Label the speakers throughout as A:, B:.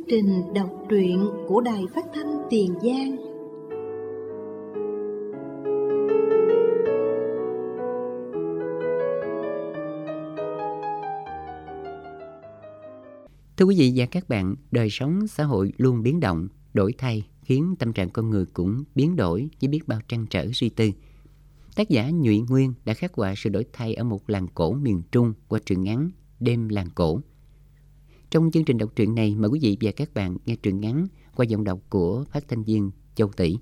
A: trình đọc truyện của Đài Phát thanh Tiền Giang.
B: Thưa quý vị và các bạn, đời sống xã hội luôn biến động, đổi thay khiến tâm trạng con người cũng biến đổi với biết bao trăn trở suy tư. Tác giả Nhụy Nguyên đã khắc họa sự đổi thay ở một làng cổ miền Trung qua truyện ngắn Đêm Làng Cổ. Trong chương trình đọc truyện này, mời quý vị và các bạn nghe truyện ngắn qua giọng đọc của phát thanh viên Châu Tỷ.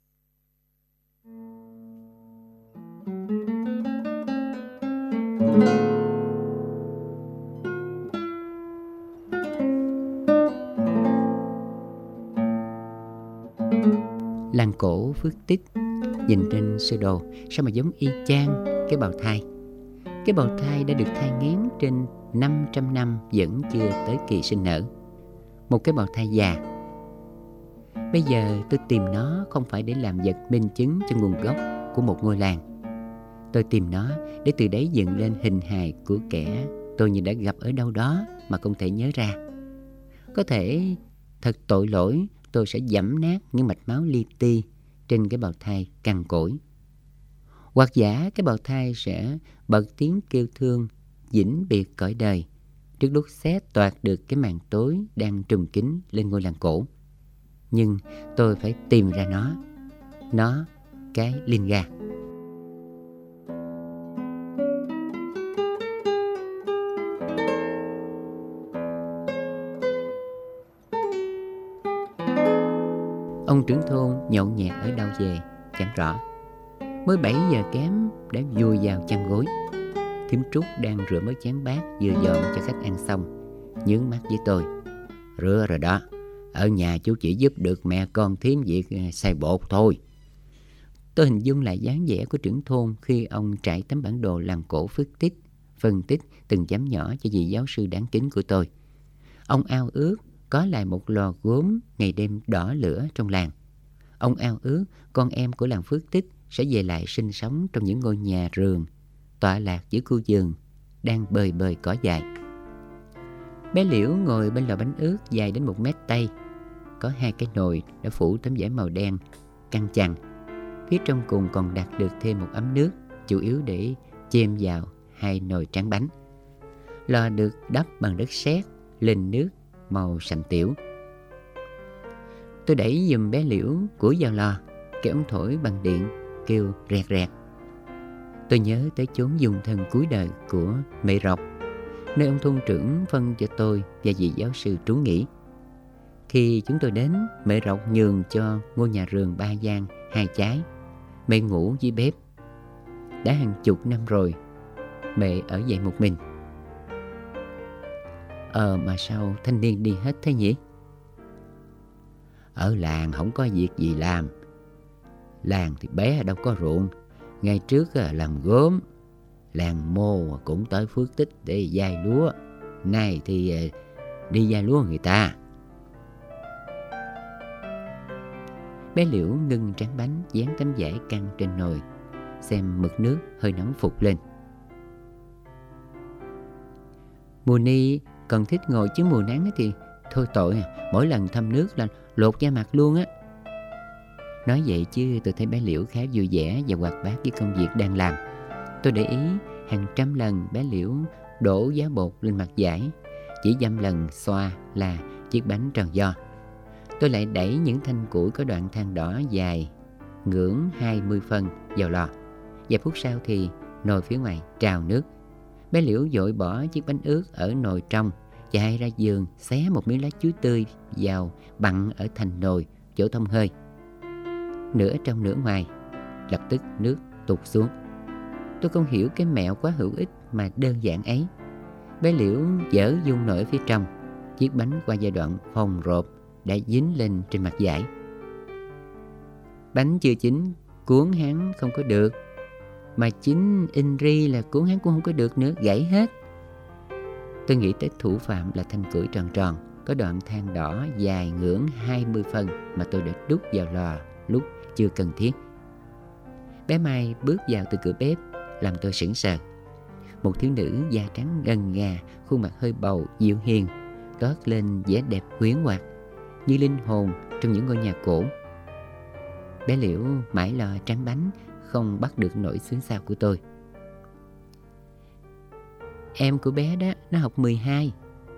B: Làng cổ Phước Tích, nhìn trên sơ đồ sao mà giống y chang cái bào thai. Cái bào thai đã được thai nghén trên 500 năm vẫn chưa tới kỳ sinh nở. Một cái bào thai già. Bây giờ tôi tìm nó không phải để làm vật minh chứng cho nguồn gốc của một ngôi làng. Tôi tìm nó để từ đấy dựng lên hình hài của kẻ tôi như đã gặp ở đâu đó mà không thể nhớ ra. Có thể thật tội lỗi tôi sẽ giẫm nát những mạch máu li ti trên cái bào thai cằn cỗi. Hoặc giả cái bào thai sẽ bật tiếng kêu thương vĩnh biệt cõi đời trước lúc xé toạc được cái màn tối đang trùm kín lên ngôi làng cổ. Nhưng tôi phải tìm ra nó cái Linga. Ông trưởng thôn nhậu nhẹt ở đâu về chẳng rõ. Mới 7 giờ kém đã vùi vào chăn gối. Thím Trúc đang rửa mấy chén bát vừa dọn cho khách ăn xong, nhướng mắt với tôi. Rửa rồi đó, ở nhà chú chỉ giúp được mẹ con thím việc xay bột thôi. Tôi hình dung lại dáng vẻ của trưởng thôn khi ông trải tấm bản đồ làng cổ Phước Tích, phân tích từng chấm nhỏ cho vị giáo sư đáng kính của tôi. Ông ao ước có lại một lò gốm ngày đêm đỏ lửa trong làng. Ông ao ước con em của làng Phước Tích sẽ về lại sinh sống trong những ngôi nhà rường tọa lạc giữa khu vườn đang bời bời cỏ dại. Bé Liễu ngồi bên lò bánh ướt dài đến 1 mét tây. Có 2 cái nồi đã phủ tấm vải màu đen căng chằng. Phía trong cùng còn đặt được thêm một ấm nước, chủ yếu để chêm vào 2 nồi tráng bánh. Lò được đắp bằng đất sét lên nước màu sành tiểu. Tôi đẩy giùm bé Liễu củi vào lò, cái ống thổi bằng điện kêu rẹt rẹt. Tôi nhớ tới chốn dùng thân cuối đời của Mẹ Rọc, nơi ông thôn trưởng phân cho tôi và vị giáo sư trú nghỉ. Khi chúng tôi đến, Mẹ Rọc nhường cho ngôi nhà rường 3 gian 2 trái. Mẹ ngủ dưới bếp. Đã hàng chục năm rồi, mẹ ở vậy một mình. Mà sao thanh niên đi hết thế nhỉ? Ở làng không có việc gì làm. Làng thì bé đâu có ruộng. Ngày trước làm gốm. Làng Mô cũng tới Phước Tích để giai lúa. Nay thì đi giai lúa người ta. Bé Liễu ngưng tráng bánh, dán tấm vải căng trên nồi, xem mực nước hơi nóng phục lên. Mùa ni còn thích ngồi chứ mùa nắng thì thôi tội mỗi lần thăm nước là lột da mặt luôn á. Nói vậy chứ tôi thấy bé Liễu khá vui vẻ và hoạt bát với công việc đang làm. Tôi để ý hàng trăm lần bé Liễu đổ giá bột lên mặt vải, chỉ dăm lần xoa là chiếc bánh tròn do. Tôi lại đẩy những thanh củi có đoạn than đỏ dài ngưỡng 20 phân vào lò. Vài phút sau thì nồi phía ngoài trào nước. Bé Liễu vội bỏ chiếc bánh ướt ở nồi trong, chạy ra giường xé một miếng lá chuối tươi vào bặn ở thành nồi chỗ thông hơi. Nửa trong nửa ngoài, lập tức nước tụt xuống. Tôi không hiểu cái mẹo quá hữu ích mà đơn giản ấy. Bé Liễu dở dung nổi phía trong. Chiếc bánh qua giai đoạn phồng rộp đã dính lên trên mặt vải. Bánh chưa chín cuốn hắn không có được, mà chín in ri là cuốn hắn cũng không có được nữa, gãy hết. Tôi nghĩ tới thủ phạm là thanh củi tròn tròn, có đoạn than đỏ dài ngưỡng 20 phân mà tôi đã đút vào lò lúc chưa cần thiết. Bé Mai bước vào từ cửa bếp làm tôi sững sờ. Một thiếu nữ da trắng ngần ngà, khuôn mặt hơi bầu, dịu hiền, toát lên vẻ đẹp huyễn hoặc như linh hồn trong những ngôi nhà cổ. Bé Liễu mãi lo tráng bánh, không bắt được nổi xướng sao của tôi. Em của bé đó, nó học 12.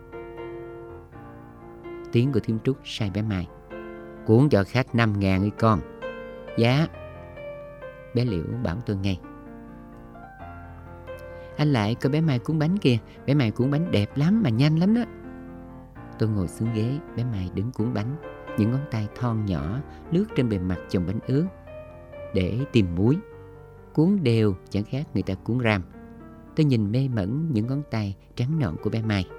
B: Tiếng của thím Trúc sai bé Mai. Cuốn cho khách 5.000 đi con. Dạ. Bé Liễu bảo tôi ngay. Anh lại coi bé Mai cuốn bánh kìa. Bé Mai cuốn bánh đẹp lắm mà nhanh lắm đó. Tôi ngồi xuống ghế, bé Mai đứng cuốn bánh. Những ngón tay thon nhỏ lướt trên bề mặt chồng bánh ướt để tìm muối. Cuốn đều chẳng khác người ta cuốn ram. Tôi nhìn mê mẩn những ngón tay trắng nõn của bé Mai.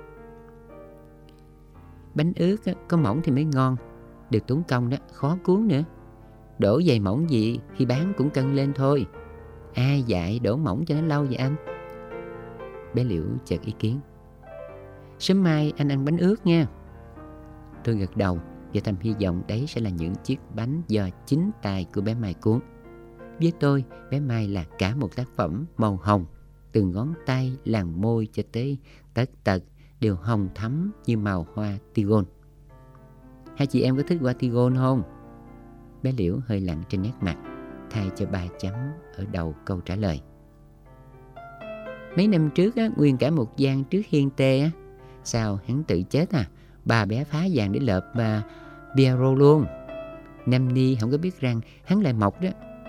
B: Bánh ướt có mỏng thì mới ngon, được tốn công đó, khó cuốn nữa. Đổ dày mỏng gì khi bán cũng cân lên thôi. Ai dạy đổ mỏng cho nó lâu vậy anh? Bé Liễu chợt ý kiến. Sớm mai anh ăn bánh ướt nha. Tôi gật đầu và thầm hy vọng đấy sẽ là những chiếc bánh do chính tay của bé Mai cuốn. Với tôi, bé Mai là cả một tác phẩm màu hồng. Từ ngón tay, làn môi cho tới tất tật đều hồng thắm như màu hoa tigon. Hai chị em có thích hoa tigon không? Bé Liễu hơi lặng trên nét mặt, thay cho 3 chấm ở đầu câu trả lời. Mấy năm trước nguyên cả một gian trước hiên tê sao hắn tự chết bà bé phá vàng để lợp Pierrot luôn. Năm ni không có biết rằng hắn lại mọc đó.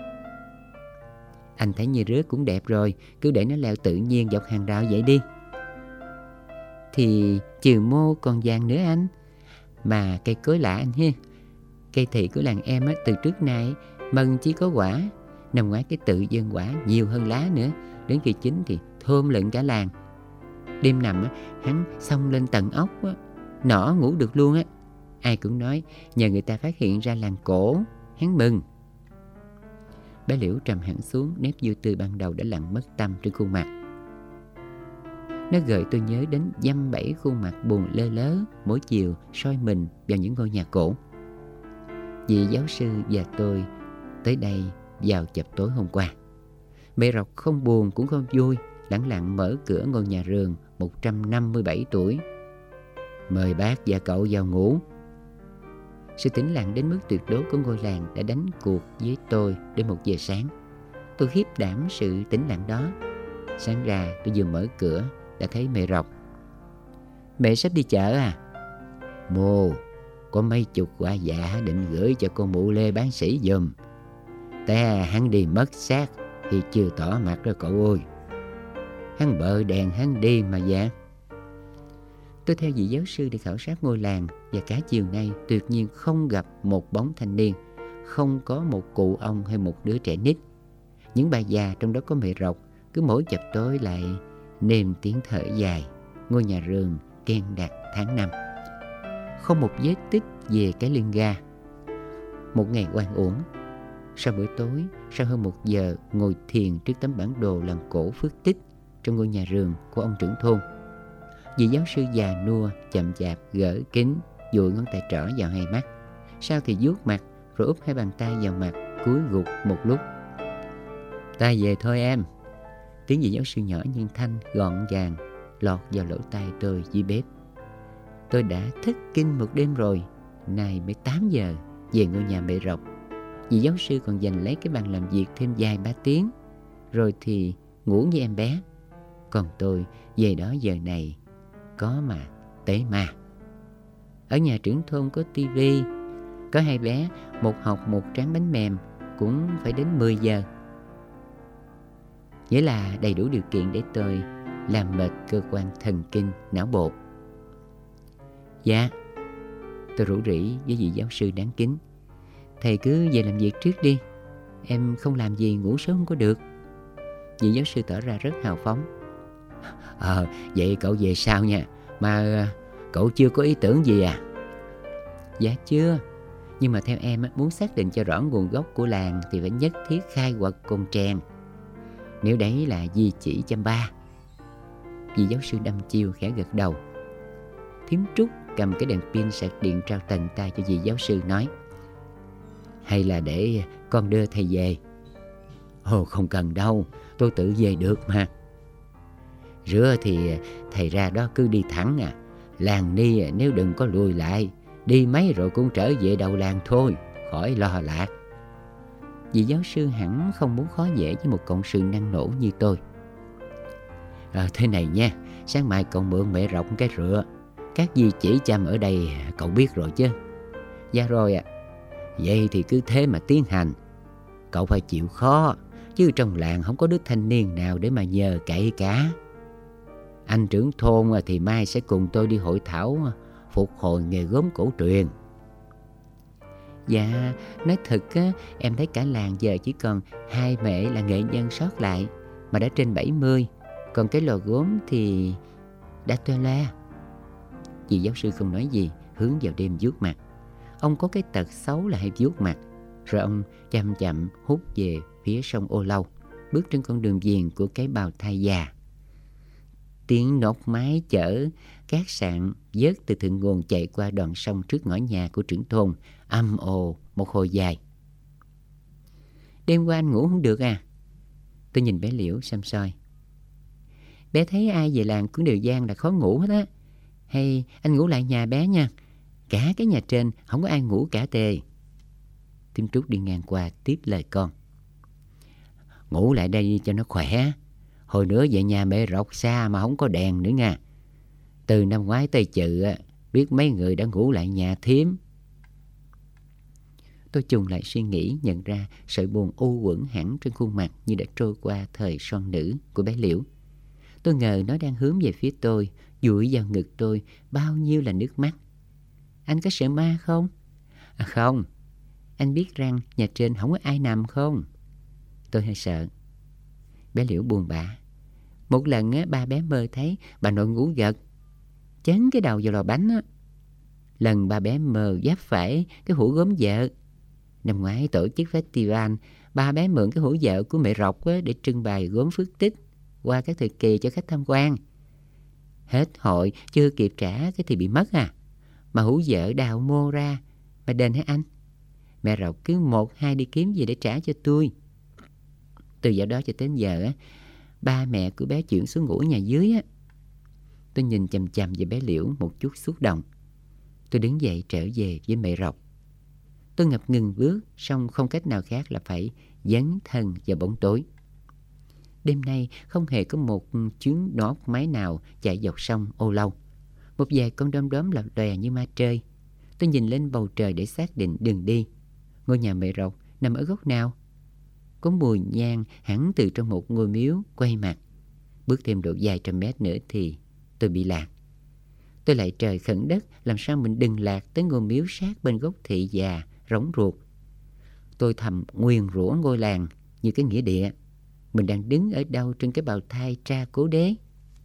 B: Anh thấy như rước cũng đẹp rồi, cứ để nó leo tự nhiên dọc hàng rào vậy đi. Thì trừ mô còn vàng nữa anh. Mà cây cối lạ anh ha. Cây thị của làng em từ trước nay mần chỉ có quả, nằm ngoài cái tự dân quả nhiều hơn lá nữa. Đến khi chín thì thơm lựng cả làng. Đêm nằm hắn xông lên tận ốc nỏ ngủ được luôn á. Ai cũng nói nhờ người ta phát hiện ra làng cổ, hắn mừng. Bé Liễu trầm hẳn xuống, nét vui tươi ban đầu đã lặng mất tâm trên khuôn mặt. Nó gợi tôi nhớ đến dăm bảy khuôn mặt buồn lơ lớ mỗi chiều soi mình vào những ngôi nhà cổ. Vị giáo sư và tôi tới đây vào chập tối hôm qua. Mẹ Rọc không buồn cũng không vui, lẳng lặng mở cửa ngôi nhà rường 157 tuổi. Mời bác và cậu vào ngủ. Sự tĩnh lặng đến mức tuyệt đối của ngôi làng đã đánh cuộc với tôi đến 1 giờ sáng. Tôi khiếp đảm sự tĩnh lặng đó. Sáng ra tôi vừa mở cửa đã thấy mẹ Rọc. Mẹ sắp đi chợ à? Mô, có mấy chục quả dạ định gửi cho con mụ Lê bán sĩ giùm. Ta hắn đi mất xác thì chưa tỏ mặt đó cậu ơi. Hắn bợ đèn hắn đi mà dạ. Tôi theo vị giáo sư đi khảo sát ngôi làng và cả chiều nay tuyệt nhiên không gặp một bóng thanh niên, không có một cụ ông hay một đứa trẻ nít. Những bà già trong đó có mẹ Rọc cứ mỗi chập tối lại nêm tiếng thở dài. Ngôi nhà rường keng đặc tháng 5. Không một vết tích về cái lưng ga. Một ngày oan uổng. Sau bữa tối, sau hơn 1 giờ ngồi thiền trước tấm bản đồ làng cổ Phước Tích trong ngôi nhà rường của ông trưởng thôn, vị giáo sư già nua chậm chạp gỡ kính, dụi ngón tay trỏ vào hai mắt, sau thì vuốt mặt rồi úp 2 bàn tay vào mặt, cúi gục một lúc. Ta về thôi em. Tiếng vị giáo sư nhỏ nhưng thanh gọn gàng lọt vào lỗ tai tôi dưới bếp. Tôi đã thức kinh một đêm rồi, nay mới 8 giờ về ngôi nhà mẹ Rọc. Vị giáo sư còn dành lấy cái bàn làm việc thêm vài 3 tiếng, rồi thì ngủ như em bé. Còn tôi về đó giờ này có mà tế ma. Ở nhà trưởng thôn có tivi, có 2 bé, một học một tráng bánh mềm, cũng phải đến 10 giờ. Nghĩa là đầy đủ điều kiện để tôi làm mệt cơ quan thần kinh não bộ. Dạ, tôi rủ rỉ với vị giáo sư đáng kính. Thầy cứ về làm việc trước đi, em không làm gì ngủ sớm không có được. Vị giáo sư tỏ ra rất hào phóng. Vậy cậu về sau nha. Mà cậu chưa có ý tưởng gì à? Dạ chưa. Nhưng mà theo em muốn xác định cho rõ nguồn gốc của làng thì phải nhất thiết khai quật cồn trèn. Nếu đấy là di chỉ Chăm Ba. Vị giáo sư đăm chiêu khẽ gật đầu. Thím Trúc cầm cái đèn pin sạc điện trao tận tay cho vị giáo sư nói: Hay là để con đưa thầy về? Ồ, không cần đâu, tôi tự về được mà. Rửa thì thầy ra đó cứ đi thẳng Làng Ni nếu đừng có lùi lại, đi mấy rồi cũng trở về đầu làng thôi, khỏi lo lạc. Vị giáo sư hẳn không muốn khó dễ với một cộng sự năng nổ như tôi. Thế này nha, sáng mai cậu mượn mẹ Rọc cái rựa. Các di chỉ chăm ở đây cậu biết rồi chứ? Dạ rồi ạ. Vậy thì cứ thế mà tiến hành. Cậu phải chịu khó, chứ trong làng không có đứa thanh niên nào để mà nhờ cậy cả. Anh trưởng thôn thì mai sẽ cùng tôi đi hội thảo phục hồi nghề gốm cổ truyền. Dạ, nói thật á, em thấy cả làng giờ chỉ còn 2 mẹ là nghệ nhân sót lại, mà đã trên 70. Còn cái lò gốm thì đã toa loa. Vị giáo sư không nói gì, hướng vào đêm vuốt mặt. Ông có cái tật xấu là hay vuốt mặt. Rồi ông chậm chậm hút về phía sông Ô Lâu, bước trên con đường viền của cái bào thai già. Tiếng nốt máy chở cát sạn vớt từ thượng nguồn chạy qua đoạn sông trước ngõ nhà của trưởng thôn, âm ồ một hồi dài. Đêm qua anh ngủ không được à? Tôi nhìn bé Liễu xăm soi. Bé thấy ai về làng cũng đều gian là khó ngủ hết á. Hay anh ngủ lại nhà bé nha. Cả cái nhà trên không có ai ngủ cả tề. Thím Trúc đi ngang qua tiếp lời con. Ngủ lại đây cho nó khỏe. Hồi nữa về nhà mẹ Rọc xa mà không có đèn nữa nha. Từ năm ngoái tới chự biết mấy người đã ngủ lại nhà thím. Tôi chùng lại suy nghĩ, nhận ra sợi buồn u uẩn hẳn trên khuôn mặt như đã trôi qua thời son nữ của bé Liễu. Tôi ngờ nó đang hướng về phía tôi, dụi vào ngực tôi bao nhiêu là nước mắt. Anh có sợ ma không? Không. Anh biết rằng nhà trên không có ai nằm không? Tôi hơi sợ. Bé Liễu buồn bã. Một lần ba bé mơ thấy bà nội ngủ gật, chấn cái đầu vào lò bánh á. Lần ba bé mơ giáp phải cái hũ gốm vợ. Năm ngoái tổ chức festival, ba bé mượn cái hũ vợ của mẹ Rọc để trưng bày gốm Phước Tích qua các thời kỳ cho khách tham quan. Hết hội chưa kịp trả cái thì bị mất à. Mà hũ vợ đào mô ra mà đền hả anh? Mẹ Rọc cứ 1-2 đi kiếm gì để trả cho tôi. Từ dạo đó cho đến giờ ba mẹ của bé chuyển xuống ngủ nhà dưới á. Tôi nhìn chằm chằm về bé Liễu một chút xúc động. Tôi đứng dậy trở về với mẹ Rọc. Tôi ngập ngừng bước, song không cách nào khác là phải dấn thân vào bóng tối. Đêm nay không hề có một chuyến nót máy nào chạy dọc sông Ô Lâu. Một vài con đom đóm lập lòe như ma trơi. Tôi nhìn lên bầu trời để xác định đường đi. Ngôi nhà mẹ Rọc nằm ở góc nào? Có mùi nhang hẳn từ trong một ngôi miếu quay mặt. Bước thêm độ vài trăm mét nữa thì tôi bị lạc. Tôi lại trời khẩn đất, làm sao mình đừng lạc tới ngôi miếu sát bên gốc thị già rỗng ruột. Tôi thầm nguyền rủa ngôi làng như cái nghĩa địa. Mình đang đứng ở đâu trên cái bào thai tra cố đế?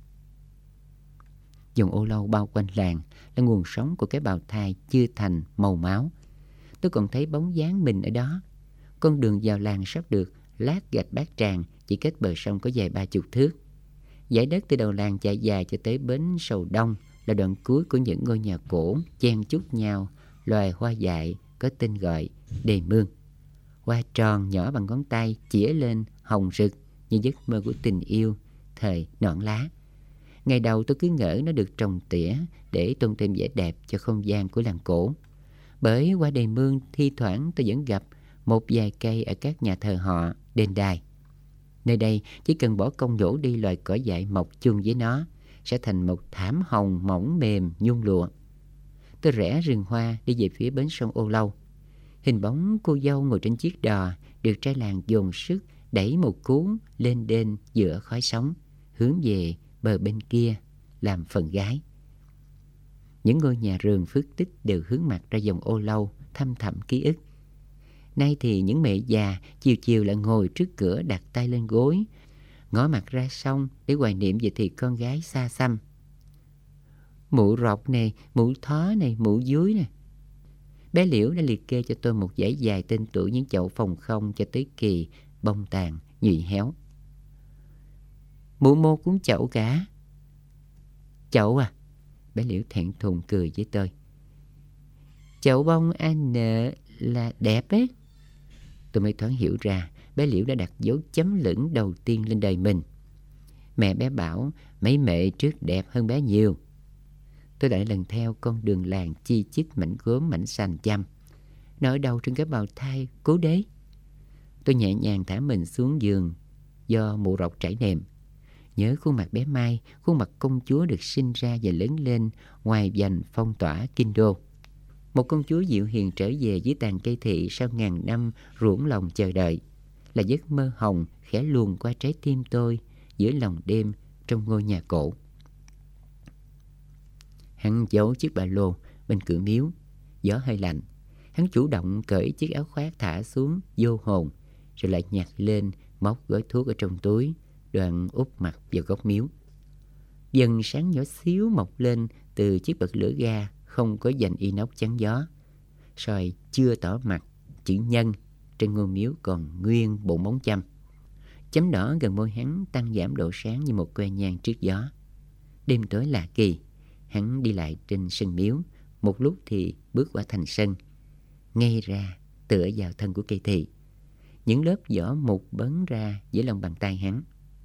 B: Dòng Ô Lâu bao quanh làng là nguồn sống của cái bào thai chưa thành màu máu. Tôi còn thấy bóng dáng mình ở đó. Con đường vào làng sắp được lát gạch bát tràng, chỉ cách bờ sông có dài 30 thước. Dải đất từ đầu làng chạy dài cho tới bến Sầu Đông là đoạn cuối của những ngôi nhà cổ chen chúc nhau. Loài hoa dại có tên gọi đề mương. Hoa tròn nhỏ bằng ngón tay chĩa lên hồng rực như giấc mơ của tình yêu thời nõn lá. Ngày đầu tôi cứ ngỡ nó được trồng tỉa để tôn thêm vẻ đẹp cho không gian của làng cổ. Bởi qua đề mương thi thoảng tôi vẫn gặp một vài cây ở các nhà thờ họ, đền đài. Nơi đây chỉ cần bỏ công nhổ đi loài cỏ dại mọc chung với nó, sẽ thành một thảm hồng mỏng mềm nhung lụa. Tôi rẽ rừng hoa đi về phía bến sông Ô Lâu. Hình bóng cô dâu ngồi trên chiếc đò được trai làng dồn sức đẩy một cú lên đên giữa khói sóng, hướng về bờ bên kia làm phần gái. Những ngôi nhà rường Phước Tích đều hướng mặt ra dòng Ô Lâu thăm thẳm ký ức. Nay thì những mẹ già chiều chiều lại ngồi trước cửa đặt tay lên gối, ngó mặt ra sông để hoài niệm về thì con gái xa xăm. Mụ Rọc này, mụ Thó này, mụ Dúi này. Bé Liễu đã liệt kê cho tôi một dãy dài tên tuổi những chậu phòng không cho tới kỳ bông tàn, nhụy héo. Mụ Mô cũng chậu cả. Chậu à? Bé Liễu thẹn thùng cười với tôi. Chậu bông anh là đẹp ấy. Tôi mới thoáng hiểu ra bé Liễu đã đặt dấu chấm lửng đầu tiên lên đời mình. Mẹ bé bảo mấy mẹ trước đẹp hơn bé nhiều. Tôi lại lần theo con đường làng chi chít mảnh gốm mảnh sành chăm. Nó ở đâu trên cái bào thai cố đế? Tôi nhẹ nhàng thả mình xuống giường do mụ rọc trải nệm. Nhớ khuôn mặt bé Mai, khuôn mặt công chúa được sinh ra và lớn lên ngoài vành phong tỏa kinh đô. Một công chúa dịu hiền trở về dưới tàn cây thị sau ngàn năm ruỗng lòng chờ đợi, là giấc mơ hồng khẽ luồn qua trái tim tôi giữa lòng đêm trong ngôi nhà cổ. Hắn giấu chiếc ba lô bên cửa miếu. Gió hơi lạnh, hắn chủ động cởi chiếc áo khoác thả xuống vô hồn, rồi lại nhặt lên móc gói thuốc ở trong túi, đoạn úp mặt vào góc miếu. Dần sáng nhỏ xíu mọc lên từ chiếc bật lửa ga không có dành inox chắn gió. Soi chưa tỏ mặt chữ nhân trên ngôi miếu còn nguyên bộ móng châm. Chấm đỏ gần môi hắn tăng giảm độ sáng như một que nhang trước gió. Đêm tối lạ kỳ, hắn đi lại trên sân miếu, một lúc thì bước qua thành sân, ngay ra tựa vào thân của cây thị. Những lớp vỏ mục bấn ra dưới lòng bàn tay hắn.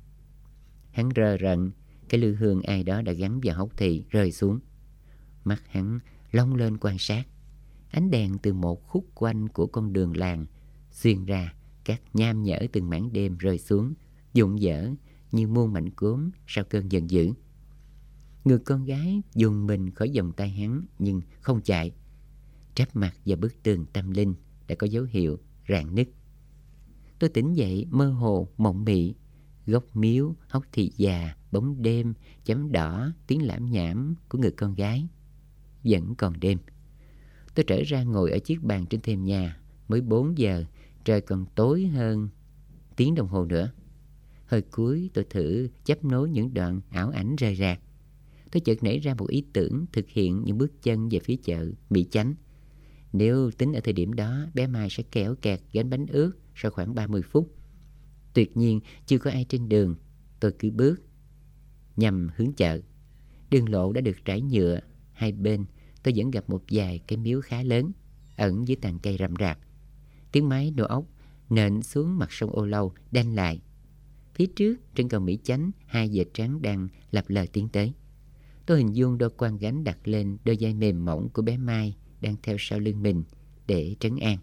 B: Hắn rờ rận cái lư hương ai đó đã gắn vào hốc thị rơi xuống. Mắt hắn long lên quan sát. Ánh đèn từ một khúc quanh của con đường làng xuyên ra các nham nhở từng mảng đêm rơi xuống, rụng rỡ như muôn mảnh cốm sau cơn giận dữ. Người con gái dùng mình khỏi vòng tay hắn nhưng không chạy. Tráp mặt vào bức tường tâm linh đã có dấu hiệu rạn nứt. Tôi tỉnh dậy mơ hồ mộng mị. Góc miếu, hốc thị già, bóng đêm, chấm đỏ, tiếng lảm nhảm của người con gái. Vẫn còn đêm. Tôi trở ra ngồi ở chiếc bàn trên thềm nhà. Mới 4 giờ, trời còn tối hơn tiếng đồng hồ nữa. Hơi cuối tôi thử chấp nối những đoạn ảo ảnh rời rạc. Tôi chợt nảy ra một ý tưởng thực hiện những bước chân về phía chợ Mỹ Chánh. Nếu tính ở thời điểm đó, bé Mai sẽ kéo kẹt gánh bánh ướt sau khoảng 30 phút. Tuyệt nhiên chưa có ai trên đường. Tôi cứ bước nhằm hướng chợ. Đường lộ đã được trải nhựa. Hai bên tôi vẫn gặp một vài cái miếu khá lớn ẩn dưới tàn cây rậm rạp. Tiếng máy nổ ốc nện xuống mặt sông Ô Lâu đanh lại. Phía trước trên cầu Mỹ Chánh, 2 vệt trắng đang lập lờ tiến tới. Tôi hình dung đôi quan gánh đặt lên đôi vai mềm mỏng của bé Mai đang theo sau lưng mình để trấn an.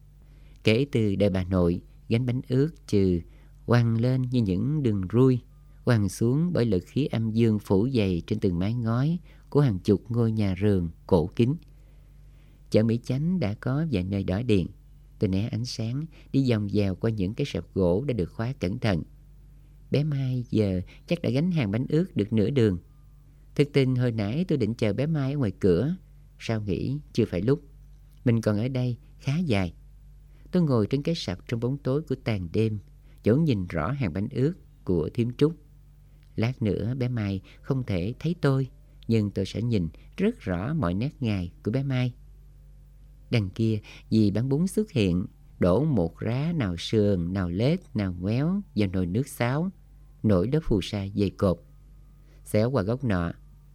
B: Kể từ đời bà nội, gánh bánh ướt trừ quăng lên như những đường ruôi, quăng xuống bởi lực khí âm dương phủ dày trên từng mái ngói của hàng chục ngôi nhà rường cổ kính. Chợ Mỹ Chánh đã có vài nơi đỏ điện. Tôi né ánh sáng đi vòng vèo qua những cái sập gỗ đã được khóa cẩn thận. Bé Mai giờ chắc đã gánh hàng bánh ướt được nửa đường. Thực tình hồi nãy tôi định chờ bé Mai ở ngoài cửa. Sao nghĩ chưa phải lúc. Mình còn ở đây khá dài. Tôi ngồi trên cái sập trong bóng tối của tàn đêm, chỗ nhìn rõ hàng bánh ướt của thím Trúc. Lát nữa bé Mai không thể thấy tôi, nhưng tôi sẽ nhìn rất rõ mọi nét ngài của bé Mai. Đằng kia dì bán bún xuất hiện, đổ một rá nào sườn, nào lết, nào ngoéo vào nồi nước sáo, nổi đó phù sa dày cột. Xéo qua góc nọ,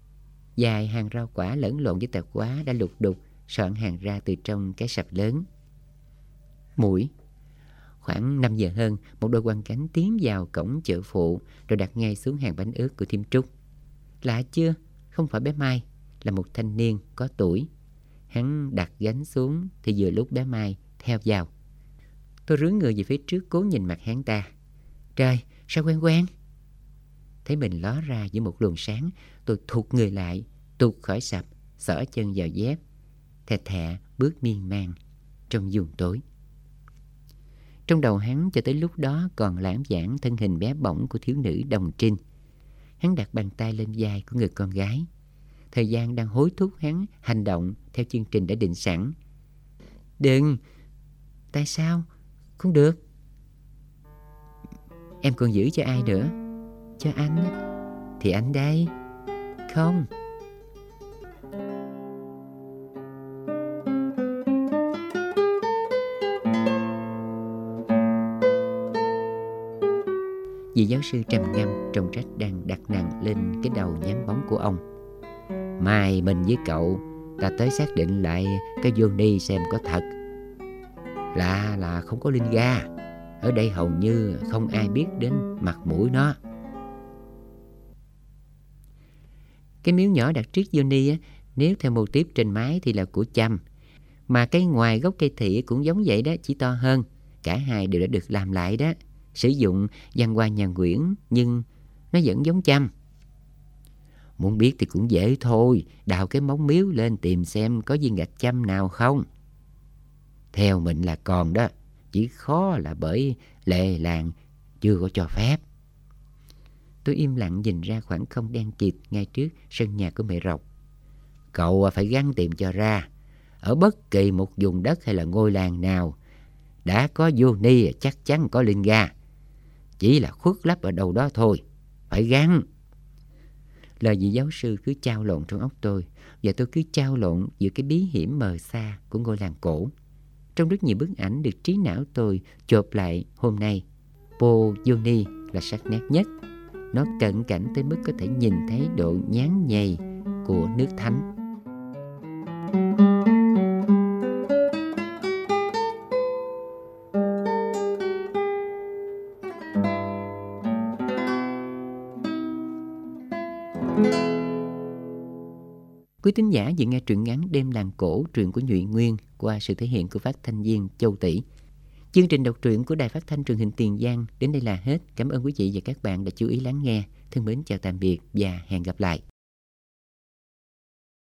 B: dài hàng rau quả lẫn lộn với tạp hóa đã lục đục soạn hàng ra từ trong cái sập lớn. Mũi. Khoảng 5 giờ hơn, một đôi quan cánh tiến vào cổng chợ phụ rồi đặt ngay xuống hàng bánh ướt của thím Trúc. Lạ chưa? Không phải bé Mai, là một thanh niên có tuổi. Hắn đặt gánh xuống thì vừa lúc bé Mai theo vào. Tôi rướn người về phía trước cố nhìn mặt hắn ta. Trời, sao quen quen? Thấy mình ló ra giữa một luồng sáng, tôi thụt người lại, tụt khỏi sập, xỏ chân vào dép, thè thè bước miên man trong vùng tối. Trong đầu hắn cho tới lúc đó còn lãng vảng thân hình bé bỏng của thiếu nữ Đồng Trinh. Hắn đặt bàn tay lên vai của người con gái. Thời gian đang hối thúc hắn hành động theo chương trình đã định sẵn. Đừng! Tại sao? Không được. Em còn giữ cho ai nữa? Cho anh. Thì anh đây. Không. Vị giáo sư trầm ngâm trọng trách đang đặt nặng lên cái đầu nhám bóng của ông. Mai mình với cậu ta tới xác định lại cái Johnny xem có thật. Lạ là không có linh ga. Ở đây hầu như không ai biết đến mặt mũi nó. Cái miếu nhỏ đặt trước Johnny á, nếu theo mô típ trên mái thì là của Chăm. Mà cái ngoài gốc cây thị cũng giống vậy đó, chỉ to hơn. Cả hai đều đã được làm lại đó. Sử dụng văn hoa nhà Nguyễn nhưng nó vẫn giống Chăm. Muốn biết thì cũng dễ thôi. Đào cái móng miếu lên tìm xem có viên gạch Chăm nào không. Theo mình là còn đó. Chỉ khó là bởi lệ làng chưa có cho phép. Tôi im lặng nhìn ra khoảng không đen kịt ngay trước sân nhà của mẹ Rọc. Cậu phải gắng tìm cho ra. Ở bất kỳ một vùng đất hay là ngôi làng nào đã có Johnny chắc chắn có Linga. Chỉ là khuất lấp ở đâu đó thôi. Phải gắng. Lời vị giáo sư cứ chao lộn trong óc tôi, và tôi cứ chao lộn giữa cái bí hiểm mờ xa của ngôi làng cổ. Trong rất nhiều bức ảnh được trí não tôi chộp lại hôm nay, Po Johnny là sắc nét nhất. Nó cận cảnh tới mức có thể nhìn thấy độ nhán nhầy của nước thánh. Quý thính giả vừa nghe truyện ngắn Đêm làng cổ, truyện của Nhụy Nguyên qua sự thể hiện của phát thanh viên Châu Tỷ. Chương trình đọc truyện của Đài Phát thanh Truyền hình Tiền Giang đến đây là hết. Cảm ơn quý vị và các bạn đã chú ý lắng nghe. Thân mến chào tạm biệt và hẹn gặp lại.